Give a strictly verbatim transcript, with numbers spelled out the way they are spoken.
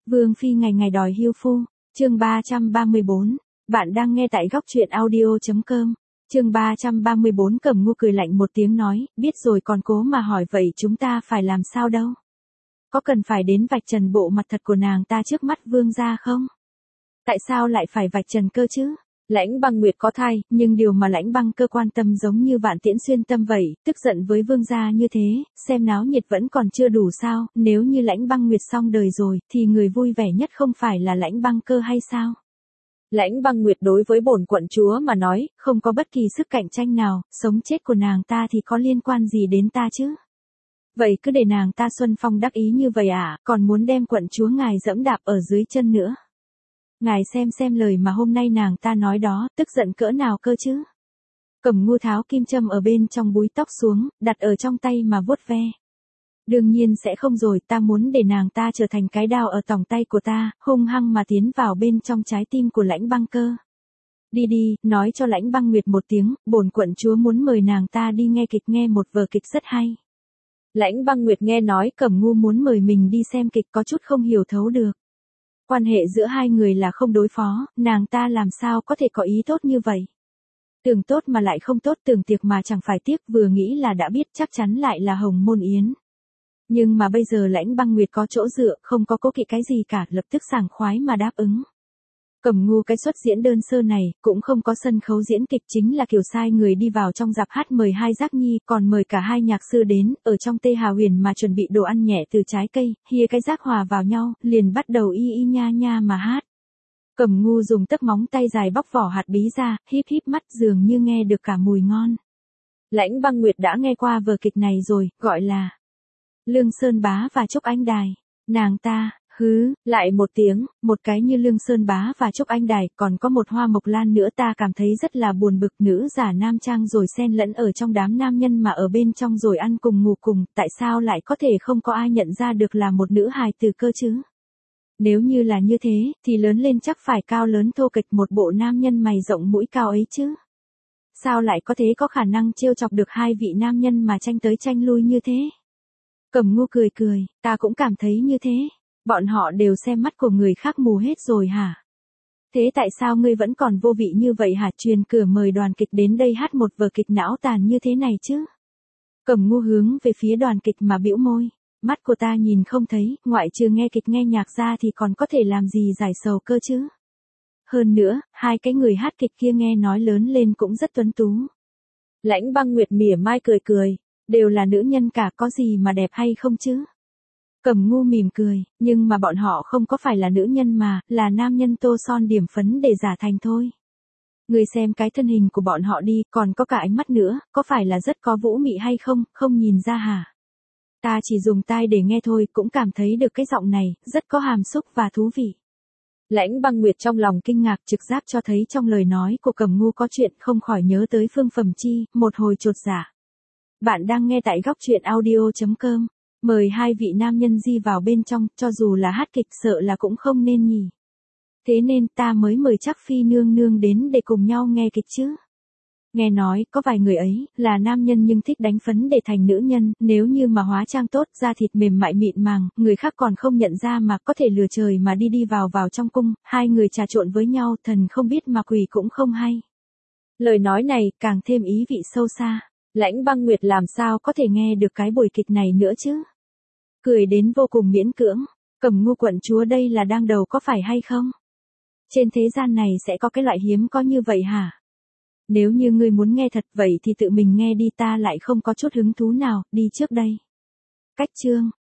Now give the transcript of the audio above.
Vương phi ngày ngày đòi hiêu phu, chương ba trăm ba mươi bốn. Bạn đang nghe tại góc truyện audio chấm com. Chương ba trăm ba mươi bốn. Cẩm Ngu cười lạnh một tiếng nói, biết rồi còn cố mà hỏi vậy chúng ta phải làm sao đâu? Có cần phải đến vạch trần bộ mặt thật của nàng ta trước mắt vương gia không? Tại sao lại phải vạch trần cơ chứ? Lãnh Băng Nguyệt có thai, nhưng điều mà Lãnh Băng Cơ quan tâm giống như Vạn Tiễn xuyên tâm vậy, tức giận với vương gia như thế, xem náo nhiệt vẫn còn chưa đủ sao? Nếu như Lãnh Băng Nguyệt xong đời rồi, thì người vui vẻ nhất không phải là Lãnh Băng Cơ hay sao? Lãnh Băng Nguyệt đối với bổn quận chúa mà nói, không có bất kỳ sức cạnh tranh nào, sống chết của nàng ta thì có liên quan gì đến ta chứ? Vậy cứ để nàng ta xuân phong đắc ý như vậy à, còn muốn đem quận chúa ngài dẫm đạp ở dưới chân nữa. Ngài xem xem lời mà hôm nay nàng ta nói đó, tức giận cỡ nào cơ chứ. Cẩm Ngu tháo kim châm ở bên trong búi tóc xuống, đặt ở trong tay mà vuốt ve. Đương nhiên sẽ không rồi, ta muốn để nàng ta trở thành cái đao ở tòng tay của ta, hung hăng mà tiến vào bên trong trái tim của Lãnh Băng Cơ. Đi đi, nói cho Lãnh Băng Nguyệt một tiếng, bổn quận chúa muốn mời nàng ta đi nghe kịch, nghe một vở kịch rất hay. Lãnh Băng Nguyệt nghe nói Cẩm Ngu muốn mời mình đi xem kịch có chút không hiểu thấu được. Quan hệ giữa hai người là không đối phó, nàng ta làm sao có thể có ý tốt như vậy? Tưởng tốt mà lại không tốt, tưởng tiệc mà chẳng phải tiếc, vừa nghĩ là đã biết chắc chắn lại là Hồng Môn Yến. Nhưng mà bây giờ Lãnh Băng Nguyệt có chỗ dựa, không có cố kỵ cái gì cả, lập tức sảng khoái mà đáp ứng. Cẩm Ngu cái xuất diễn đơn sơ này, cũng không có sân khấu diễn kịch, chính là kiểu sai người đi vào trong dạp hát mời hai giác nhi, còn mời cả hai nhạc sư đến, ở trong Tê Hà Huyền mà chuẩn bị đồ ăn nhẹ từ trái cây, hia cái giác hòa vào nhau, liền bắt đầu y y nha nha mà hát. Cẩm Ngu dùng tấc móng tay dài bóc vỏ hạt bí ra, híp híp mắt dường như nghe được cả mùi ngon. Lãnh Băng Nguyệt đã nghe qua vở kịch này rồi, gọi là Lương Sơn Bá và Trúc Anh Đài. Nàng ta hứ, lại một tiếng, một cái như Lương Sơn Bá và Trúc Anh Đài, còn có một Hoa Mộc Lan nữa, ta cảm thấy rất là buồn bực, nữ giả nam trang rồi xen lẫn ở trong đám nam nhân mà ở bên trong rồi ăn cùng ngủ cùng, tại sao lại có thể không có ai nhận ra được là một nữ hài tử cơ chứ? Nếu như là như thế, thì lớn lên chắc phải cao lớn thô kệch một bộ nam nhân mày rộng mũi cao ấy chứ? Sao lại có thế, có khả năng trêu chọc được hai vị nam nhân mà tranh tới tranh lui như thế? Cẩm Ngu cười cười, ta cũng cảm thấy như thế. Bọn họ đều xem mắt của người khác mù hết rồi hả? Thế tại sao ngươi vẫn còn vô vị như vậy hả? Truyền cửa mời đoàn kịch đến đây hát một vở kịch não tàn như thế này chứ? Cẩm Ngu hướng về phía đoàn kịch mà bĩu môi. Mắt của ta nhìn không thấy, ngoại trừ nghe kịch nghe nhạc ra thì còn có thể làm gì giải sầu cơ chứ? Hơn nữa, hai cái người hát kịch kia nghe nói lớn lên cũng rất tuấn tú. Lãnh Băng Nguyệt mỉa mai cười cười, đều là nữ nhân cả, có gì mà đẹp hay không chứ? Cẩm Ngu mỉm cười, nhưng mà bọn họ không có phải là nữ nhân mà, là nam nhân tô son điểm phấn để giả thành thôi. Người xem cái thân hình của bọn họ đi, còn có cả ánh mắt nữa, có phải là rất có vũ mị hay không, không nhìn ra hả? Ta chỉ dùng tai để nghe thôi, cũng cảm thấy được cái giọng này, rất có hàm xúc và thú vị. Lãnh Băng Nguyệt trong lòng kinh ngạc, trực giác cho thấy trong lời nói của Cẩm Ngu có chuyện, không khỏi nhớ tới Phương Phẩm Chi, một hồi chột dạ. Bạn đang nghe tại góc truyện audio chấm com. Mời hai vị nam nhân di vào bên trong, cho dù là hát kịch sợ là cũng không nên nhỉ. Thế nên ta mới mời Trác Phi nương nương đến để cùng nhau nghe kịch chứ. Nghe nói, có vài người ấy, là nam nhân nhưng thích đánh phấn để thành nữ nhân, nếu như mà hóa trang tốt, da thịt mềm mại mịn màng, người khác còn không nhận ra mà có thể lừa trời mà đi đi vào vào trong cung, hai người trà trộn với nhau, thần không biết mà quỷ cũng không hay. Lời nói này, càng thêm ý vị sâu xa. Lãnh Băng Nguyệt làm sao có thể nghe được cái buổi kịch này nữa chứ? Cười đến vô cùng miễn cưỡng, Cẩm Ngu quận chúa đây là đang đầu có phải hay không? Trên thế gian này sẽ có cái loại hiếm có như vậy hả? Nếu như ngươi muốn nghe thật vậy thì tự mình nghe đi, ta lại không có chút hứng thú nào, đi trước đây. Cách chương.